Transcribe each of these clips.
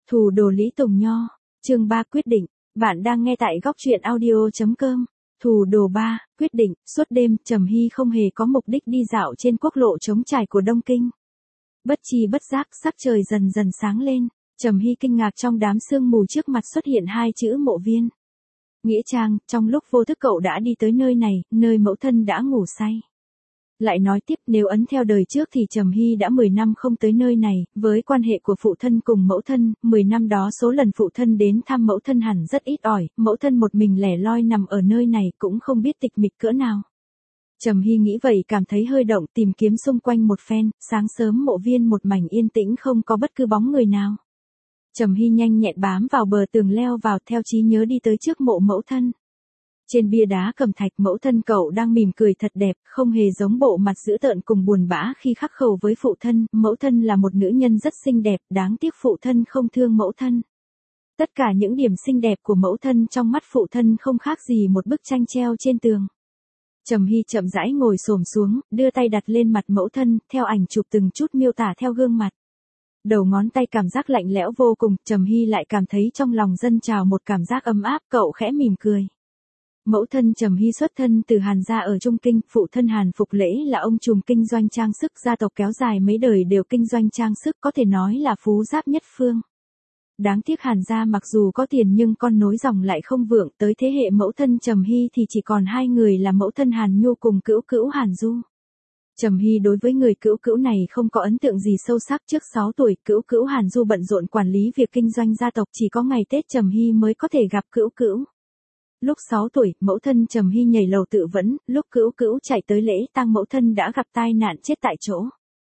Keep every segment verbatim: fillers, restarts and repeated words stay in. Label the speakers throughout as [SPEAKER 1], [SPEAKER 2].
[SPEAKER 1] Thủ đồ Lý Tùng Nho, chương ba quyết định, bạn đang nghe tại góc truyện audio.com. Thủ đồ ba, quyết định, suốt đêm, Trầm Hy không hề có mục đích đi dạo trên quốc lộ trống trải của Đông Kinh. Bất chi bất giác, sắc trời dần dần sáng lên, Trầm Hy kinh ngạc trong đám sương mù trước mặt xuất hiện hai chữ Mộ Viên. Nghĩa trang, trong lúc vô thức cậu đã đi tới nơi này, nơi mẫu thân đã ngủ say. Lại nói tiếp, nếu ấn theo đời trước thì Trầm Hy đã mười năm không tới nơi này, với quan hệ của phụ thân cùng mẫu thân, mười năm đó số lần phụ thân đến thăm mẫu thân hẳn rất ít ỏi, mẫu thân một mình lẻ loi nằm ở nơi này cũng không biết tịch mịch cỡ nào. Trầm Hy nghĩ vậy cảm thấy hơi động, tìm kiếm xung quanh một phen, sáng sớm Mộ Viên một mảnh yên tĩnh không có bất cứ bóng người nào. Trầm Hy nhanh nhẹn bám vào bờ tường leo vào theo trí nhớ đi tới trước mộ mẫu thân. Trên bia đá cẩm thạch mẫu thân cậu đang mỉm cười thật đẹp, không hề giống bộ mặt dữ tợn cùng buồn bã khi khắc khẩu với phụ thân. Mẫu thân là một nữ nhân rất xinh đẹp, đáng tiếc phụ thân không thương mẫu thân. Tất cả những điểm xinh đẹp của mẫu thân trong mắt phụ thân không khác gì một bức tranh treo trên tường. Trầm Hy chậm rãi ngồi xổm xuống, đưa tay đặt lên mặt mẫu thân, theo ảnh chụp từng chút miêu tả theo gương mặt. Đầu ngón tay cảm giác lạnh lẽo vô cùng, Trầm Hy lại cảm thấy trong lòng dâng trào một cảm giác ấm áp, cậu khẽ mỉm cười. Mẫu thân Trầm Hy xuất thân từ Hàn gia ở Trung Kinh, phụ thân Hàn Phục Lễ là ông trùm kinh doanh trang sức, gia tộc kéo dài mấy đời đều kinh doanh trang sức, có thể nói là phú giáp nhất phương. Đáng tiếc Hàn gia mặc dù có tiền nhưng con nối dòng lại không vượng, tới thế hệ mẫu thân Trầm Hy thì chỉ còn hai người là mẫu thân Hàn Nhu cùng cữu cữu Hàn Du. Trầm Hy đối với người cữu cữu này không có ấn tượng gì sâu sắc. Trước sáu tuổi, cữu cữu Hàn Du bận rộn quản lý việc kinh doanh gia tộc, chỉ có ngày Tết Trầm Hy mới có thể gặp cữu cữu. Lúc sáu tuổi, mẫu thân Trầm Hy nhảy lầu tự vẫn, lúc cữu cữu chạy tới lễ tang mẫu thân đã gặp tai nạn chết tại chỗ.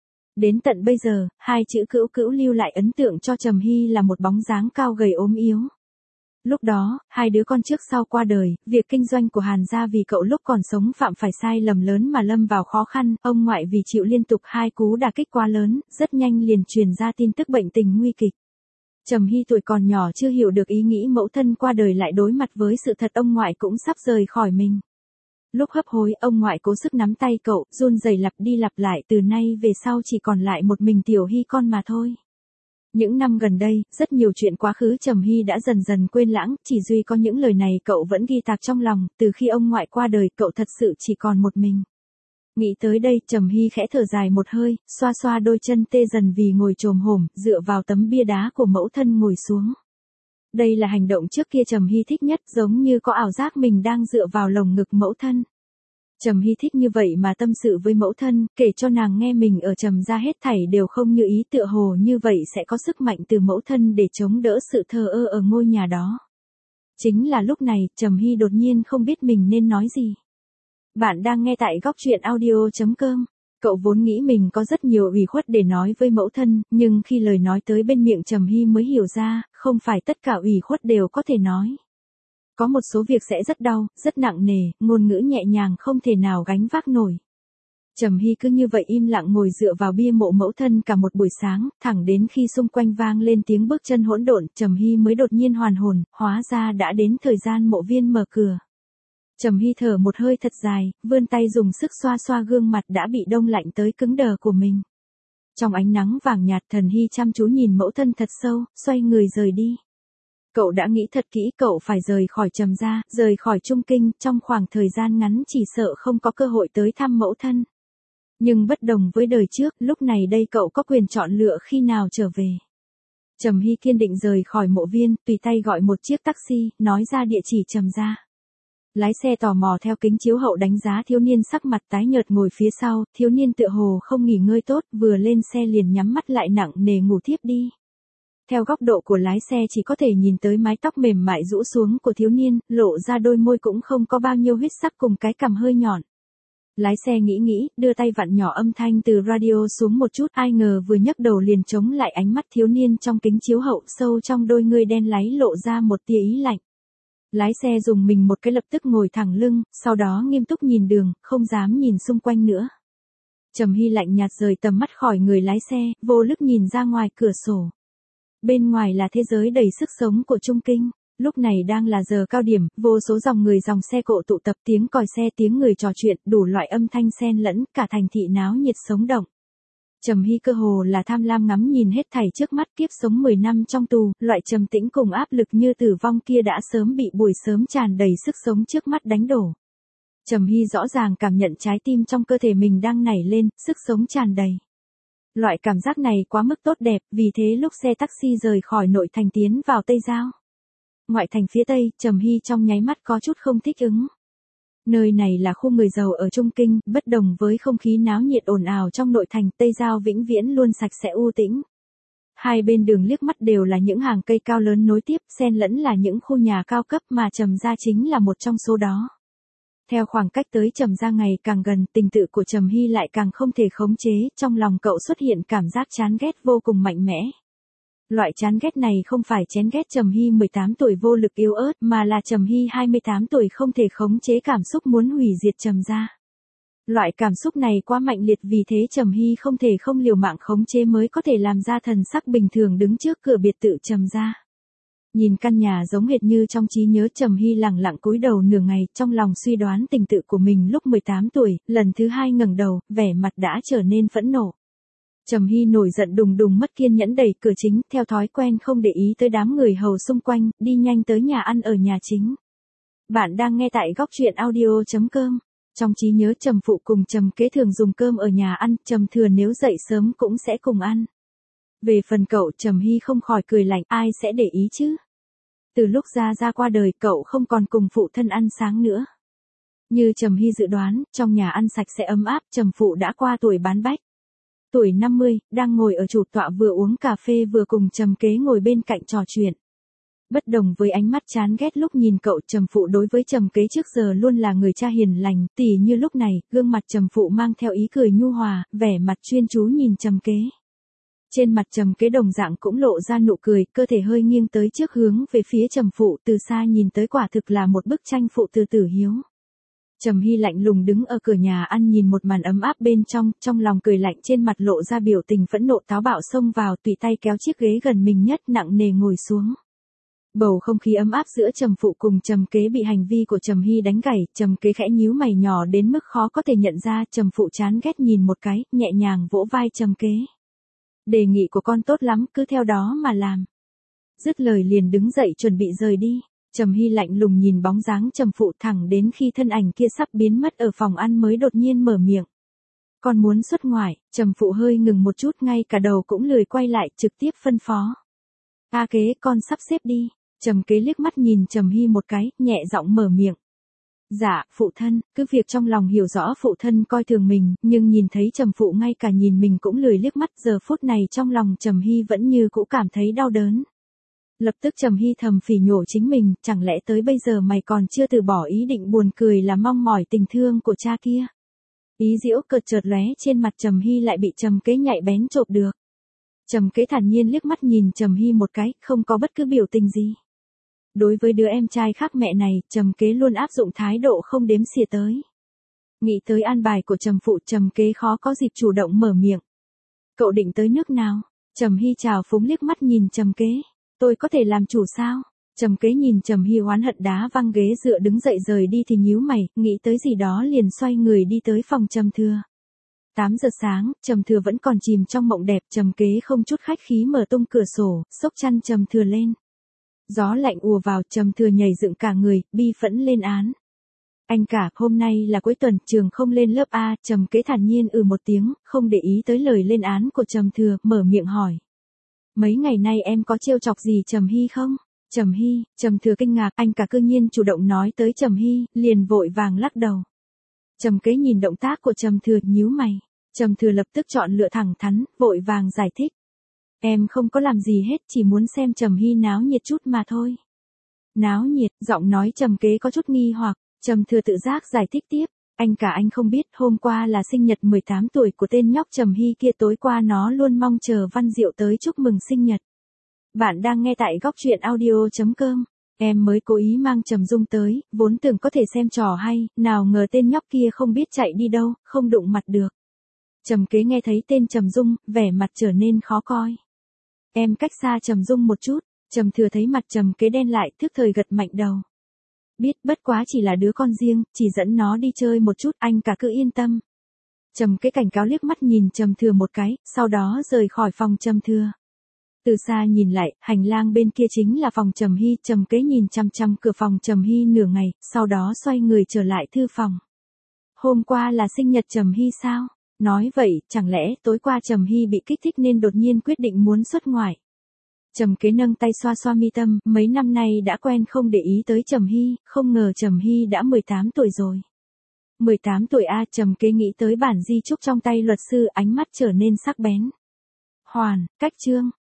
[SPEAKER 1] Đến tận bây giờ, hai chữ cữu cữu lưu lại ấn tượng cho Trầm Hy là một bóng dáng cao gầy ốm yếu. Lúc đó, hai đứa con trước sau qua đời, việc kinh doanh của Hàn gia vì cậu lúc còn sống phạm phải sai lầm lớn mà lâm vào khó khăn, ông ngoại vì chịu liên tục hai cú đả kích quá lớn, rất nhanh liền truyền ra tin tức bệnh tình nguy kịch. Trầm Hy tuổi còn nhỏ chưa hiểu được ý nghĩ mẫu thân qua đời lại đối mặt với sự thật ông ngoại cũng sắp rời khỏi mình. Lúc hấp hối, ông ngoại cố sức nắm tay cậu, run rẩy lặp đi lặp lại, từ nay về sau chỉ còn lại một mình Tiểu Hy con mà thôi. Những năm gần đây, rất nhiều chuyện quá khứ Trầm Hy đã dần dần quên lãng, chỉ duy có những lời này cậu vẫn ghi tạc trong lòng, từ khi ông ngoại qua đời cậu thật sự chỉ còn một mình. Nghĩ tới đây, Trầm Hy khẽ thở dài một hơi, xoa xoa đôi chân tê dần vì ngồi chồm hổm, dựa vào tấm bia đá của mẫu thân ngồi xuống. Đây là hành động trước kia Trầm Hy thích nhất, giống như có ảo giác mình đang dựa vào lồng ngực mẫu thân. Trầm Hy thích như vậy mà tâm sự với mẫu thân, kể cho nàng nghe mình ở Trầm gia hết thảy đều không như ý, tựa hồ như vậy sẽ có sức mạnh từ mẫu thân để chống đỡ sự thờ ơ ở ngôi nhà đó. Chính là lúc này, Trầm Hy đột nhiên không biết mình nên nói gì. Bạn đang nghe tại góc truyện audio.com. Cậu vốn nghĩ mình có rất nhiều ủy khuất để nói với mẫu thân, nhưng khi lời nói tới bên miệng Trầm Hy mới hiểu ra, không phải tất cả ủy khuất đều có thể nói. Có một số việc sẽ rất đau, rất nặng nề, ngôn ngữ nhẹ nhàng không thể nào gánh vác nổi. Trầm Hy cứ như vậy im lặng ngồi dựa vào bia mộ mẫu thân cả một buổi sáng, thẳng đến khi xung quanh vang lên tiếng bước chân hỗn độn, Trầm Hy mới đột nhiên hoàn hồn, hóa ra đã đến thời gian Mộ Viên mở cửa. Trầm Hy thở một hơi thật dài, vươn tay dùng sức xoa xoa gương mặt đã bị đông lạnh tới cứng đờ của mình. Trong ánh nắng vàng nhạt, Thần Hy chăm chú nhìn mẫu thân thật sâu, xoay người rời đi. Cậu đã nghĩ thật kỹ, cậu phải rời khỏi Trầm gia, rời khỏi Trung Kinh, trong khoảng thời gian ngắn chỉ sợ không có cơ hội tới thăm mẫu thân. Nhưng bất đồng với đời trước, lúc này đây cậu có quyền chọn lựa khi nào trở về. Trầm Hy kiên định rời khỏi Mộ Viên, tùy tay gọi một chiếc taxi, nói ra địa chỉ Trầm gia. Lái xe tò mò theo kính chiếu hậu đánh giá thiếu niên sắc mặt tái nhợt ngồi phía sau, thiếu niên tựa hồ không nghỉ ngơi tốt, vừa lên xe liền nhắm mắt lại nặng nề ngủ thiếp đi. Theo góc độ của lái xe chỉ có thể nhìn tới mái tóc mềm mại rũ xuống của thiếu niên, lộ ra đôi môi cũng không có bao nhiêu huyết sắc cùng cái cằm hơi nhọn. Lái xe nghĩ nghĩ, đưa tay vặn nhỏ âm thanh từ radio xuống một chút, ai ngờ vừa nhấc đầu liền chống lại ánh mắt thiếu niên trong kính chiếu hậu, sâu trong đôi ngươi đen láy lộ ra một tia ý lạnh. Lái xe dùng mình một cái lập tức ngồi thẳng lưng, sau đó nghiêm túc nhìn đường, không dám nhìn xung quanh nữa. Trầm Hy lạnh nhạt rời tầm mắt khỏi người lái xe, vô lực nhìn ra ngoài cửa sổ. Bên ngoài là thế giới đầy sức sống của Trung Kinh. Lúc này đang là giờ cao điểm, vô số dòng người dòng xe cộ tụ tập, tiếng còi xe tiếng người trò chuyện, đủ loại âm thanh xen lẫn, cả thành thị náo nhiệt sống động. Trầm Hy cơ hồ là tham lam ngắm nhìn hết thảy trước mắt, kiếp sống mười năm trong tù, loại trầm tĩnh cùng áp lực như tử vong kia đã sớm bị buổi sớm tràn đầy sức sống trước mắt đánh đổ. Trầm Hy rõ ràng cảm nhận trái tim trong cơ thể mình đang nảy lên, sức sống tràn đầy. Loại cảm giác này quá mức tốt đẹp, vì thế lúc xe taxi rời khỏi nội thành tiến vào Tây Giao. Ngoại thành phía Tây, Trầm Hy trong nháy mắt có chút không thích ứng. Nơi này là khu người giàu ở Trung Kinh, bất đồng với không khí náo nhiệt ồn ào trong nội thành, Tây Giao vĩnh viễn luôn sạch sẽ u tĩnh. Hai bên đường liếc mắt đều là những hàng cây cao lớn nối tiếp, xen lẫn là những khu nhà cao cấp mà Trầm gia chính là một trong số đó. Theo khoảng cách tới Trầm gia ngày càng gần, tình tự của Trầm Hy lại càng không thể khống chế, trong lòng cậu xuất hiện cảm giác chán ghét vô cùng mạnh mẽ. Loại chán ghét này không phải chán ghét Trầm Hy mười tám tuổi vô lực yếu ớt, mà là Trầm Hy hai mươi tám tuổi không thể khống chế cảm xúc muốn hủy diệt Trầm gia. Loại cảm xúc này quá mạnh liệt, vì thế Trầm Hy không thể không liều mạng khống chế mới có thể làm ra thần sắc bình thường đứng trước cửa biệt thự Trầm gia. Nhìn căn nhà giống hệt như trong trí nhớ, Trầm Hy lẳng lặng cúi đầu nửa ngày, trong lòng suy đoán tình tự của mình lúc mười tám tuổi, lần thứ hai ngẩng đầu, vẻ mặt đã trở nên phẫn nộ. Trầm Hy nổi giận đùng đùng mất kiên nhẫn đẩy cửa chính, theo thói quen không để ý tới đám người hầu xung quanh, đi nhanh tới nhà ăn ở nhà chính. Bạn đang nghe tại góc truyện audio chấm com. Trong trí nhớ Trầm phụ cùng Trầm kế thường dùng cơm ở nhà ăn, Trầm thừa nếu dậy sớm cũng sẽ cùng ăn. Về phần cậu, Trầm Hy không khỏi cười lạnh, ai sẽ để ý chứ? Từ lúc Gia Gia qua đời, cậu không còn cùng phụ thân ăn sáng nữa. Như Trầm Hy dự đoán, trong nhà ăn sạch sẽ ấm áp, Trầm phụ đã qua tuổi bán bách. Tuổi năm mươi, đang ngồi ở chủ tọa vừa uống cà phê vừa cùng Trầm kế ngồi bên cạnh trò chuyện. Bất đồng với ánh mắt chán ghét lúc nhìn cậu, Trầm phụ đối với Trầm kế trước giờ luôn là người cha hiền lành, tỉ như lúc này, gương mặt Trầm phụ mang theo ý cười nhu hòa, vẻ mặt chuyên chú nhìn Trầm kế. Trên mặt Trầm kế đồng dạng cũng lộ ra nụ cười, cơ thể hơi nghiêng tới trước hướng về phía Trầm phụ, từ xa nhìn tới quả thực là một bức tranh phụ từ tử hiếu. Trầm Hy lạnh lùng đứng ở cửa nhà ăn nhìn một màn ấm áp bên trong, trong lòng cười lạnh, trên mặt lộ ra biểu tình phẫn nộ, táo bạo xông vào, tùy tay kéo chiếc ghế gần mình nhất nặng nề ngồi xuống. Bầu không khí ấm áp giữa Trầm phụ cùng Trầm kế bị hành vi của Trầm Hy đánh gãy, Trầm kế khẽ nhíu mày nhỏ đến mức khó có thể nhận ra, Trầm phụ chán ghét nhìn một cái, nhẹ nhàng vỗ vai Trầm kế. Đề nghị của con tốt lắm, cứ theo đó mà làm. Dứt lời liền đứng dậy chuẩn bị rời đi. Trầm Hy lạnh lùng nhìn bóng dáng Trầm phụ thẳng đến khi thân ảnh kia sắp biến mất ở phòng ăn mới đột nhiên mở miệng. Con muốn xuất ngoại, Trầm phụ hơi ngừng một chút, ngay cả đầu cũng lười quay lại, trực tiếp phân phó. A kế, con sắp xếp đi. Trầm kế liếc mắt nhìn Trầm Hy một cái, nhẹ giọng mở miệng. Dạ, phụ thân, cứ việc trong lòng hiểu rõ phụ thân coi thường mình, nhưng nhìn thấy Trầm phụ ngay cả nhìn mình cũng lười liếc mắt, giờ phút này trong lòng Trầm Hy vẫn như cũ cảm thấy đau đớn. Lập tức Trầm Hy thầm phỉ nhổ chính mình, chẳng lẽ tới bây giờ mày còn chưa từ bỏ ý định, buồn cười là mong mỏi tình thương của cha kia. Ý giễu cợt chợt lóe trên mặt Trầm Hy lại bị Trầm kế nhạy bén chộp được. Trầm kế thản nhiên liếc mắt nhìn Trầm Hy một cái, không có bất cứ biểu tình gì. Đối với đứa em trai khác mẹ này, Trầm kế luôn áp dụng thái độ không đếm xỉa tới. Nghĩ tới an bài của Trầm phụ, Trầm kế khó có dịp chủ động mở miệng. Cậu định tới nước nào? Trầm Hy chào phúng liếc mắt nhìn Trầm kế. Tôi có thể làm chủ sao? Trầm kế nhìn Trầm Hy oán hận đá văng ghế dựa đứng dậy rời đi thì nhíu mày, nghĩ tới gì đó liền xoay người đi tới phòng Trầm thừa. tám giờ sáng, Trầm thừa vẫn còn chìm trong mộng đẹp, Trầm kế không chút khách khí mở tung cửa sổ, xốc chăn Trầm thừa lên. Gió lạnh ùa vào, Trầm thừa nhảy dựng cả người, bi phẫn lên án. Anh cả, hôm nay là cuối tuần, trường không lên lớp A, Trầm kế thản nhiên ừ một tiếng, không để ý tới lời lên án của Trầm thừa, mở miệng hỏi. Mấy ngày nay em có trêu chọc gì Trầm Hy không? Trầm Hy, Trầm thừa kinh ngạc, anh cả cư nhiên chủ động nói tới Trầm Hy, liền vội vàng lắc đầu. Trầm kế nhìn động tác của Trầm thừa, nhíu mày. Trầm thừa lập tức chọn lựa thẳng thắn, vội vàng giải thích. Em không có làm gì hết, chỉ muốn xem Trầm Hy náo nhiệt chút mà thôi. Náo nhiệt, giọng nói Trầm kế có chút nghi hoặc, Trầm thừa tự giác giải thích tiếp. Anh cả anh không biết, hôm qua là sinh nhật mười tám tuổi của tên nhóc Trầm Hy kia, tối qua nó luôn mong chờ Văn Diệu tới chúc mừng sinh nhật. Bạn đang nghe tại góc truyện audio chấm com. Em mới cố ý mang Trầm Dung tới, vốn tưởng có thể xem trò hay, nào ngờ tên nhóc kia không biết chạy đi đâu, không đụng mặt được. Trầm kế nghe thấy tên Trầm Dung, vẻ mặt trở nên khó coi. Em cách xa Trầm Dung một chút. Trầm thừa thấy mặt Trầm kế đen lại, thức thời gật mạnh đầu. Biết, bất quá chỉ là đứa con riêng, chỉ dẫn nó đi chơi một chút, anh cả cứ yên tâm. Trầm Kế cảnh cáo liếc mắt nhìn Trầm Thừa một cái, sau đó rời khỏi phòng Trầm Thừa. Từ xa nhìn lại, hành lang bên kia chính là phòng Trầm Hy, Trầm Kế nhìn chằm chằm cửa phòng Trầm Hy nửa ngày, sau đó xoay người trở lại thư phòng. Hôm qua là sinh nhật Trầm Hy sao? Nói vậy, chẳng lẽ tối qua Trầm Hy bị kích thích nên đột nhiên quyết định muốn xuất ngoại? Trầm Kế nâng tay xoa xoa mi tâm, mấy năm nay đã quen không để ý tới Trầm Hy, không ngờ Trầm Hy đã mười tám tuổi rồi. mười tám tuổi a, Trầm Kế nghĩ tới bản di chúc trong tay luật sư, ánh mắt trở nên sắc bén. Hoàn, cách chương,